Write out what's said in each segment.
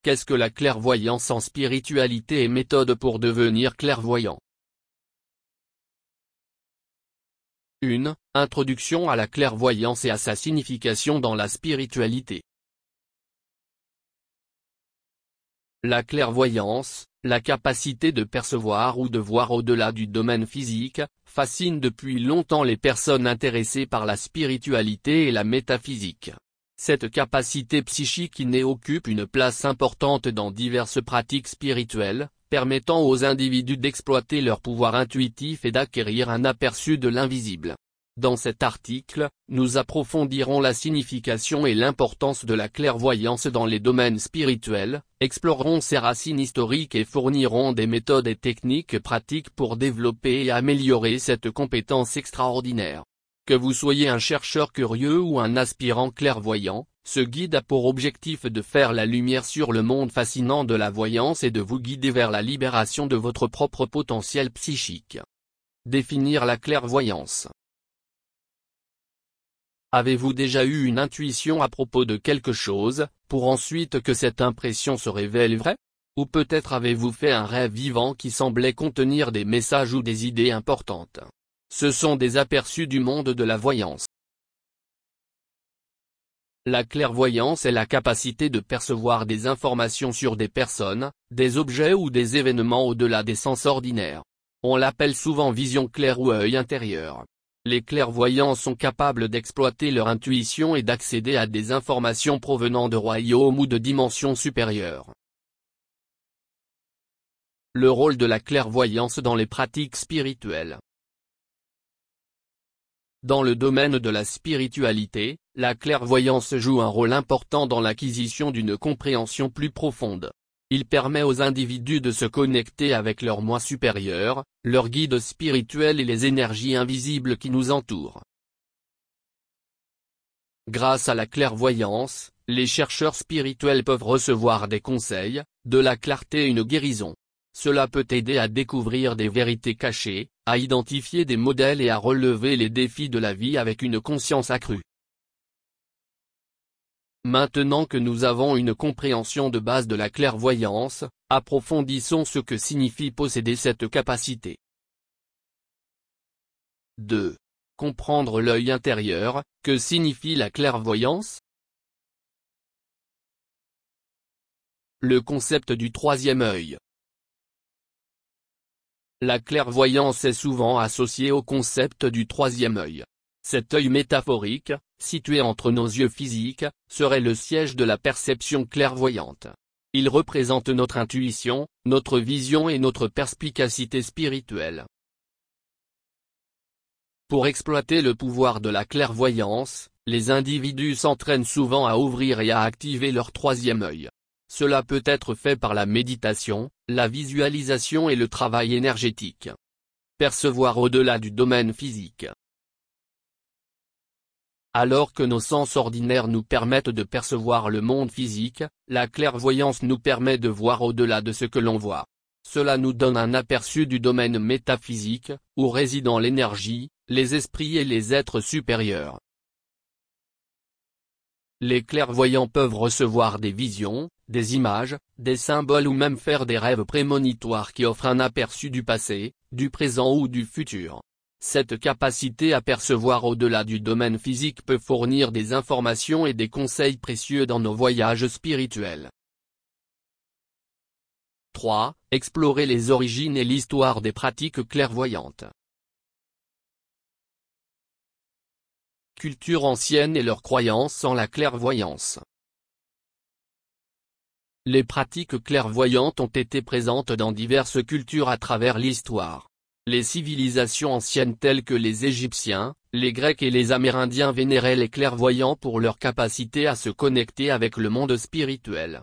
Qu'est-ce que la clairvoyance en spiritualité et méthode pour devenir clairvoyant? 1. Introduction à la clairvoyance et à sa signification dans la spiritualité. La clairvoyance, la capacité de percevoir ou de voir au-delà du domaine physique, fascine depuis longtemps les personnes intéressées par la spiritualité et la métaphysique. Cette capacité psychique innée occupe une place importante dans diverses pratiques spirituelles, permettant aux individus d'exploiter leur pouvoir intuitif et d'acquérir un aperçu de l'invisible. Dans cet article, nous approfondirons la signification et l'importance de la clairvoyance dans les domaines spirituels, explorerons ses racines historiques et fournirons des méthodes et techniques pratiques pour développer et améliorer cette compétence extraordinaire. Que vous soyez un chercheur curieux ou un aspirant clairvoyant, ce guide a pour objectif de faire la lumière sur le monde fascinant de la voyance et de vous guider vers la libération de votre propre potentiel psychique. Définir la clairvoyance. Avez-vous déjà eu une intuition à propos de quelque chose, pour ensuite que cette impression se révèle vraie? Ou peut-être avez-vous fait un rêve vivant qui semblait contenir des messages ou des idées importantes? Ce sont des aperçus du monde de la voyance. La clairvoyance est la capacité de percevoir des informations sur des personnes, des objets ou des événements au-delà des sens ordinaires. On l'appelle souvent vision claire ou œil intérieur. Les clairvoyants sont capables d'exploiter leur intuition et d'accéder à des informations provenant de royaumes ou de dimensions supérieures. Le rôle de la clairvoyance dans les pratiques spirituelles. Dans le domaine de la spiritualité, la clairvoyance joue un rôle important dans l'acquisition d'une compréhension plus profonde. Il permet aux individus de se connecter avec leur moi supérieur, leur guide spirituel et les énergies invisibles qui nous entourent. Grâce à la clairvoyance, les chercheurs spirituels peuvent recevoir des conseils, de la clarté et une guérison. Cela peut aider à découvrir des vérités cachées, à identifier des modèles et à relever les défis de la vie avec une conscience accrue. Maintenant que nous avons une compréhension de base de la clairvoyance, approfondissons ce que signifie posséder cette capacité. 2. Comprendre l'œil intérieur, que signifie la clairvoyance? Le concept du troisième œil. La clairvoyance est souvent associée au concept du troisième œil. Cet œil métaphorique, situé entre nos yeux physiques, serait le siège de la perception clairvoyante. Il représente notre intuition, notre vision et notre perspicacité spirituelle. Pour exploiter le pouvoir de la clairvoyance, les individus s'entraînent souvent à ouvrir et à activer leur troisième œil. Cela peut être fait par la méditation, la visualisation et le travail énergétique. Percevoir au-delà du domaine physique. Alors que nos sens ordinaires nous permettent de percevoir le monde physique, la clairvoyance nous permet de voir au-delà de ce que l'on voit. Cela nous donne un aperçu du domaine métaphysique, où résident l'énergie, les esprits et les êtres supérieurs. Les clairvoyants peuvent recevoir des visions, des images, des symboles ou même faire des rêves prémonitoires qui offrent un aperçu du passé, du présent ou du futur. Cette capacité à percevoir au-delà du domaine physique peut fournir des informations et des conseils précieux dans nos voyages spirituels. 3. Explorer les origines et l'histoire des pratiques clairvoyantes. Culture ancienne et leurs croyances en la clairvoyance. Les pratiques clairvoyantes ont été présentes dans diverses cultures à travers l'histoire. Les civilisations anciennes telles que les Égyptiens, les Grecs et les Amérindiens vénéraient les clairvoyants pour leur capacité à se connecter avec le monde spirituel.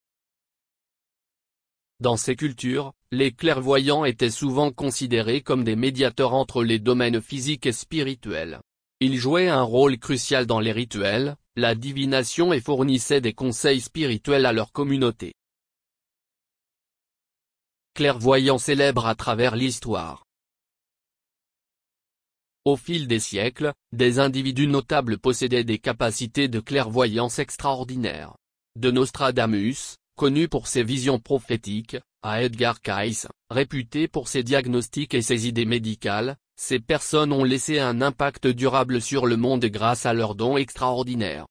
Dans ces cultures, les clairvoyants étaient souvent considérés comme des médiateurs entre les domaines physiques et spirituels. Ils jouaient un rôle crucial dans les rituels, la divination et fournissaient des conseils spirituels à leur communauté. Clairvoyants célèbres à travers l'histoire. Au fil des siècles, des individus notables possédaient des capacités de clairvoyance extraordinaires. De Nostradamus, connu pour ses visions prophétiques, à Edgar Cayce, réputé pour ses diagnostics et ses idées médicales, ces personnes ont laissé un impact durable sur le monde grâce à leurs dons extraordinaires.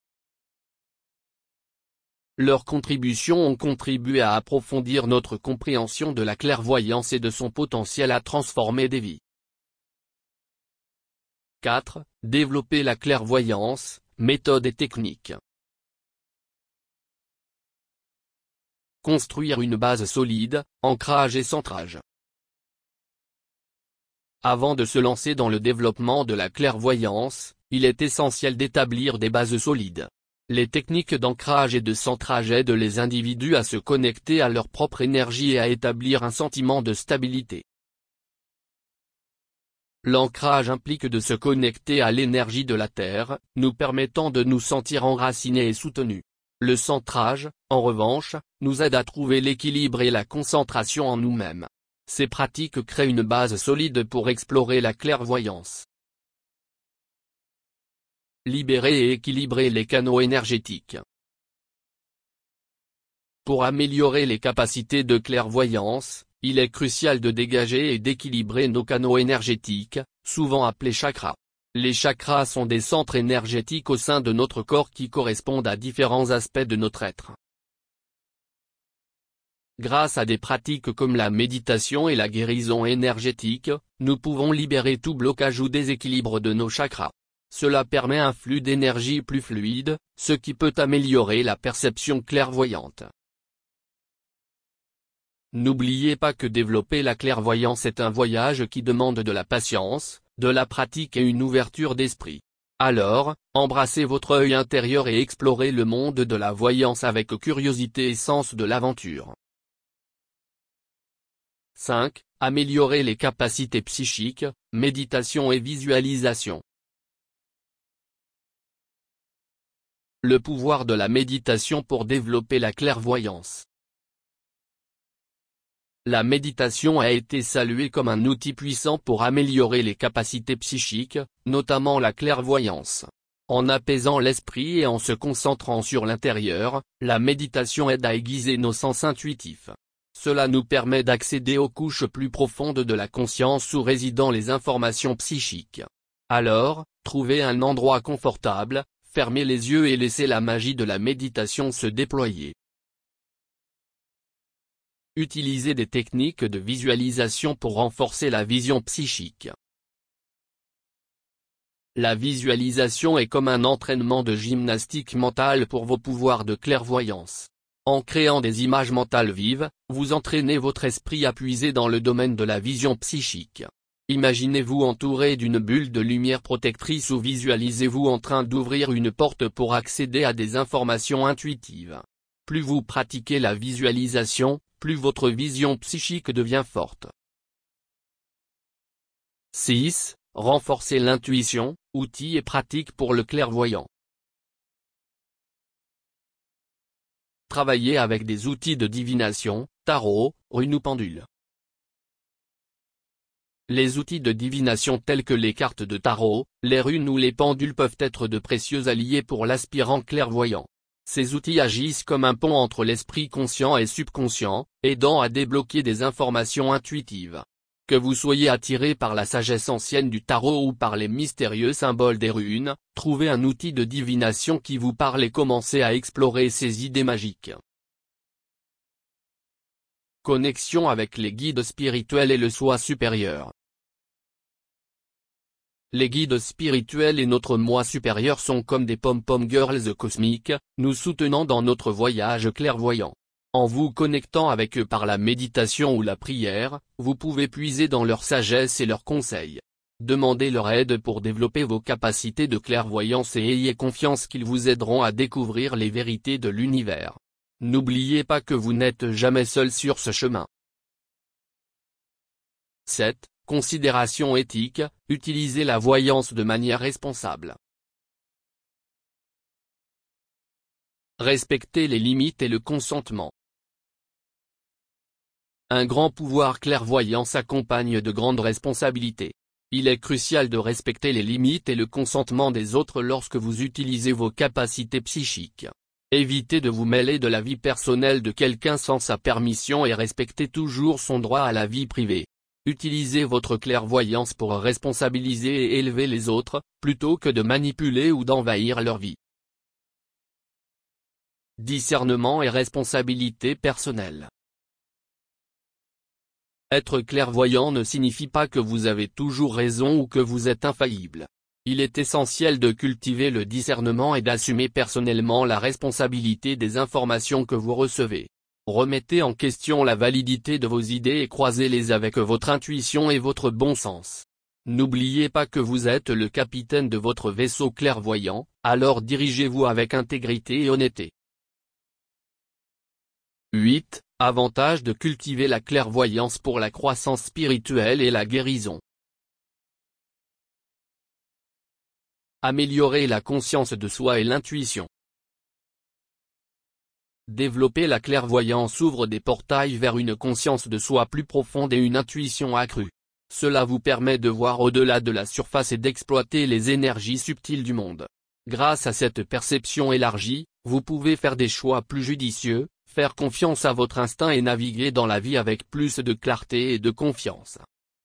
Leurs contributions ont contribué à approfondir notre compréhension de la clairvoyance et de son potentiel à transformer des vies. 4. Développer la clairvoyance, méthode et technique. Construire une base solide, ancrage et centrage. Avant de se lancer dans le développement de la clairvoyance, il est essentiel d'établir des bases solides. Les techniques d'ancrage et de centrage aident les individus à se connecter à leur propre énergie et à établir un sentiment de stabilité. L'ancrage implique de se connecter à l'énergie de la Terre, nous permettant de nous sentir enracinés et soutenus. Le centrage, en revanche, nous aide à trouver l'équilibre et la concentration en nous-mêmes. Ces pratiques créent une base solide pour explorer la clairvoyance. Libérer et équilibrer les canaux énergétiques. Pour améliorer les capacités de clairvoyance, il est crucial de dégager et d'équilibrer nos canaux énergétiques, souvent appelés chakras. Les chakras sont des centres énergétiques au sein de notre corps qui correspondent à différents aspects de notre être. Grâce à des pratiques comme la méditation et la guérison énergétique, nous pouvons libérer tout blocage ou déséquilibre de nos chakras. Cela permet un flux d'énergie plus fluide, ce qui peut améliorer la perception clairvoyante. N'oubliez pas que développer la clairvoyance est un voyage qui demande de la patience, de la pratique et une ouverture d'esprit. Alors, embrassez votre œil intérieur et explorez le monde de la voyance avec curiosité et sens de l'aventure. 5. Améliorer les capacités psychiques, méditation et visualisation. Le pouvoir de la méditation pour développer la clairvoyance. La méditation a été saluée comme un outil puissant pour améliorer les capacités psychiques, notamment la clairvoyance. En apaisant l'esprit et en se concentrant sur l'intérieur, la méditation aide à aiguiser nos sens intuitifs. Cela nous permet d'accéder aux couches plus profondes de la conscience où résident les informations psychiques. Alors, trouvez un endroit confortable, fermez les yeux et laissez la magie de la méditation se déployer. Utilisez des techniques de visualisation pour renforcer la vision psychique. La visualisation est comme un entraînement de gymnastique mentale pour vos pouvoirs de clairvoyance. En créant des images mentales vives, vous entraînez votre esprit à puiser dans le domaine de la vision psychique. Imaginez-vous entouré d'une bulle de lumière protectrice ou visualisez-vous en train d'ouvrir une porte pour accéder à des informations intuitives. Plus vous pratiquez la visualisation, plus votre vision psychique devient forte. 6. Renforcer l'intuition, outils et pratiques pour le clairvoyant. Travailler avec des outils de divination, tarot, runes ou pendules. Les outils de divination tels que les cartes de tarot, les runes ou les pendules peuvent être de précieux alliés pour l'aspirant clairvoyant. Ces outils agissent comme un pont entre l'esprit conscient et subconscient, aidant à débloquer des informations intuitives. Que vous soyez attiré par la sagesse ancienne du tarot ou par les mystérieux symboles des runes, trouvez un outil de divination qui vous parle et commencez à explorer ces idées magiques. Connexion avec les guides spirituels et le soi supérieur. Les guides spirituels et notre moi supérieur sont comme des pom-pom girls cosmiques, nous soutenant dans notre voyage clairvoyant. En vous connectant avec eux par la méditation ou la prière, vous pouvez puiser dans leur sagesse et leurs conseils. Demandez leur aide pour développer vos capacités de clairvoyance et ayez confiance qu'ils vous aideront à découvrir les vérités de l'univers. N'oubliez pas que vous n'êtes jamais seul sur ce chemin. 7. Considération éthique, utilisez la voyance de manière responsable. Respectez les limites et le consentement. Un grand pouvoir clairvoyant s'accompagne de grandes responsabilités. Il est crucial de respecter les limites et le consentement des autres lorsque vous utilisez vos capacités psychiques. Évitez de vous mêler de la vie personnelle de quelqu'un sans sa permission et respectez toujours son droit à la vie privée. Utilisez votre clairvoyance pour responsabiliser et élever les autres, plutôt que de manipuler ou d'envahir leur vie. Discernement et responsabilité personnelle. Être clairvoyant ne signifie pas que vous avez toujours raison ou que vous êtes infaillible. Il est essentiel de cultiver le discernement et d'assumer personnellement la responsabilité des informations que vous recevez. Remettez en question la validité de vos idées et croisez-les avec votre intuition et votre bon sens. N'oubliez pas que vous êtes le capitaine de votre vaisseau clairvoyant, alors dirigez-vous avec intégrité et honnêteté. 8. Avantage de cultiver la clairvoyance pour la croissance spirituelle et la guérison. Améliorer la conscience de soi et l'intuition. Développer la clairvoyance ouvre des portails vers une conscience de soi plus profonde et une intuition accrue. Cela vous permet de voir au-delà de la surface et d'exploiter les énergies subtiles du monde. Grâce à cette perception élargie, vous pouvez faire des choix plus judicieux, faire confiance à votre instinct et naviguer dans la vie avec plus de clarté et de confiance.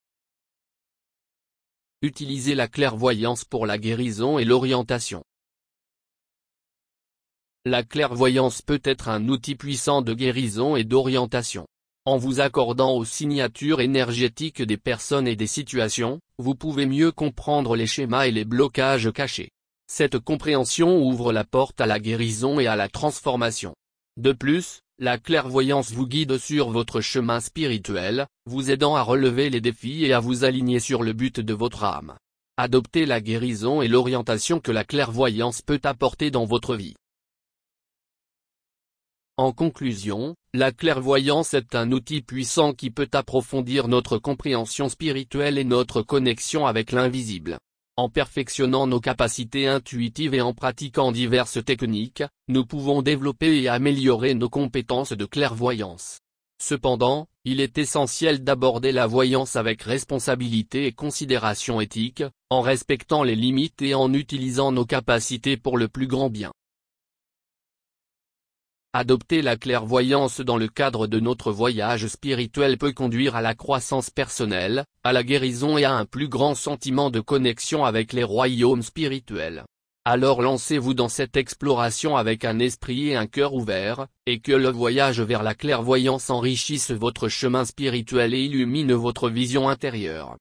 Utilisez la clairvoyance pour la guérison et l'orientation. La clairvoyance peut être un outil puissant de guérison et d'orientation. En vous accordant aux signatures énergétiques des personnes et des situations, vous pouvez mieux comprendre les schémas et les blocages cachés. Cette compréhension ouvre la porte à la guérison et à la transformation. De plus, la clairvoyance vous guide sur votre chemin spirituel, vous aidant à relever les défis et à vous aligner sur le but de votre âme. Adoptez la guérison et l'orientation que la clairvoyance peut apporter dans votre vie. En conclusion, la clairvoyance est un outil puissant qui peut approfondir notre compréhension spirituelle et notre connexion avec l'invisible. En perfectionnant nos capacités intuitives et en pratiquant diverses techniques, nous pouvons développer et améliorer nos compétences de clairvoyance. Cependant, il est essentiel d'aborder la voyance avec responsabilité et considération éthique, en respectant les limites et en utilisant nos capacités pour le plus grand bien. Adopter la clairvoyance dans le cadre de notre voyage spirituel peut conduire à la croissance personnelle, à la guérison et à un plus grand sentiment de connexion avec les royaumes spirituels. Alors lancez-vous dans cette exploration avec un esprit et un cœur ouverts, et que le voyage vers la clairvoyance enrichisse votre chemin spirituel et illumine votre vision intérieure.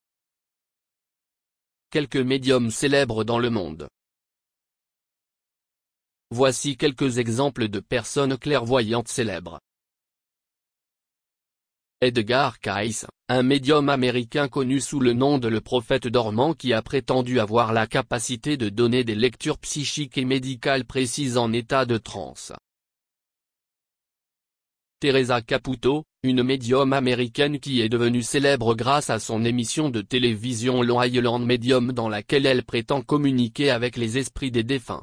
Quelques médiums célèbres dans le monde. Voici quelques exemples de personnes clairvoyantes célèbres. Edgar Cayce, un médium américain connu sous le nom de le prophète dormant qui a prétendu avoir la capacité de donner des lectures psychiques et médicales précises en état de transe. Teresa Caputo, une médium américaine qui est devenue célèbre grâce à son émission de télévision Long Island Medium dans laquelle elle prétend communiquer avec les esprits des défunts.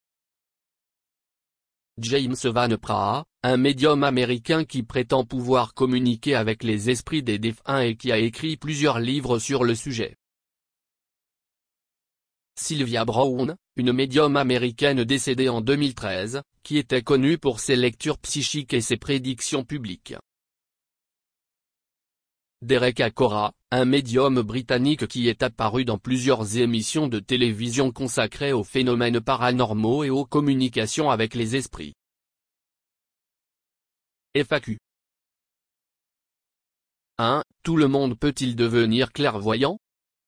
James Van Praagh, un médium américain qui prétend pouvoir communiquer avec les esprits des défunts et qui a écrit plusieurs livres sur le sujet. Sylvia Browne, une médium américaine décédée en 2013, qui était connue pour ses lectures psychiques et ses prédictions publiques. Derek Acorah, un médium britannique qui est apparu dans plusieurs émissions de télévision consacrées aux phénomènes paranormaux et aux communications avec les esprits. FAQ. 1. Tout le monde peut-il devenir clairvoyant?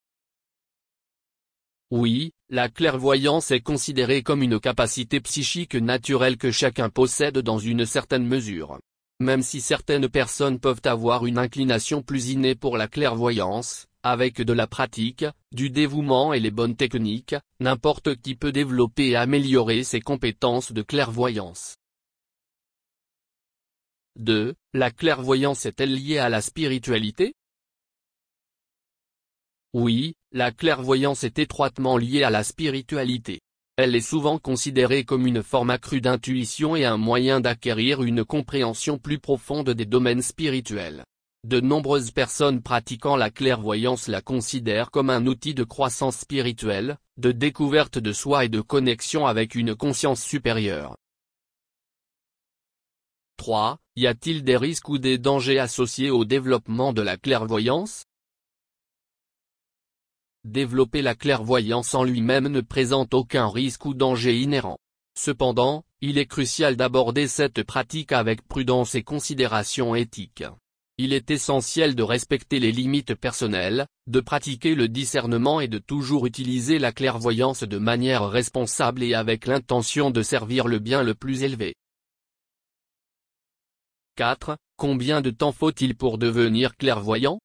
Oui, la clairvoyance est considérée comme une capacité psychique naturelle que chacun possède dans une certaine mesure. Même si certaines personnes peuvent avoir une inclination plus innée pour la clairvoyance, avec de la pratique, du dévouement et les bonnes techniques, n'importe qui peut développer et améliorer ses compétences de clairvoyance. 2. La clairvoyance est-elle liée à la spiritualité? Oui, la clairvoyance est étroitement liée à la spiritualité. Elle est souvent considérée comme une forme accrue d'intuition et un moyen d'acquérir une compréhension plus profonde des domaines spirituels. De nombreuses personnes pratiquant la clairvoyance la considèrent comme un outil de croissance spirituelle, de découverte de soi et de connexion avec une conscience supérieure. 3. Y a-t-il des risques ou des dangers associés au développement de la clairvoyance? Développer la clairvoyance en lui-même ne présente aucun risque ou danger inhérent. Cependant, il est crucial d'aborder cette pratique avec prudence et considération éthique. Il est essentiel de respecter les limites personnelles, de pratiquer le discernement et de toujours utiliser la clairvoyance de manière responsable et avec l'intention de servir le bien le plus élevé. 4. Combien de temps faut-il pour devenir clairvoyant?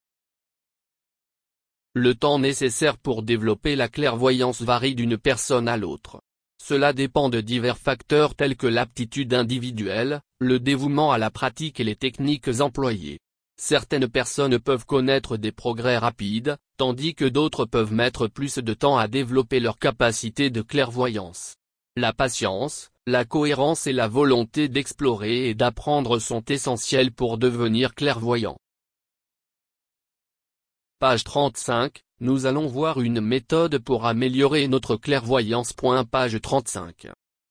Le temps nécessaire pour développer la clairvoyance varie d'une personne à l'autre. Cela dépend de divers facteurs tels que l'aptitude individuelle, le dévouement à la pratique et les techniques employées. Certaines personnes peuvent connaître des progrès rapides, tandis que d'autres peuvent mettre plus de temps à développer leur capacité de clairvoyance. La patience, la cohérence et la volonté d'explorer et d'apprendre sont essentielles pour devenir clairvoyant. Page 35, nous allons voir une méthode pour améliorer notre clairvoyance. Page 35.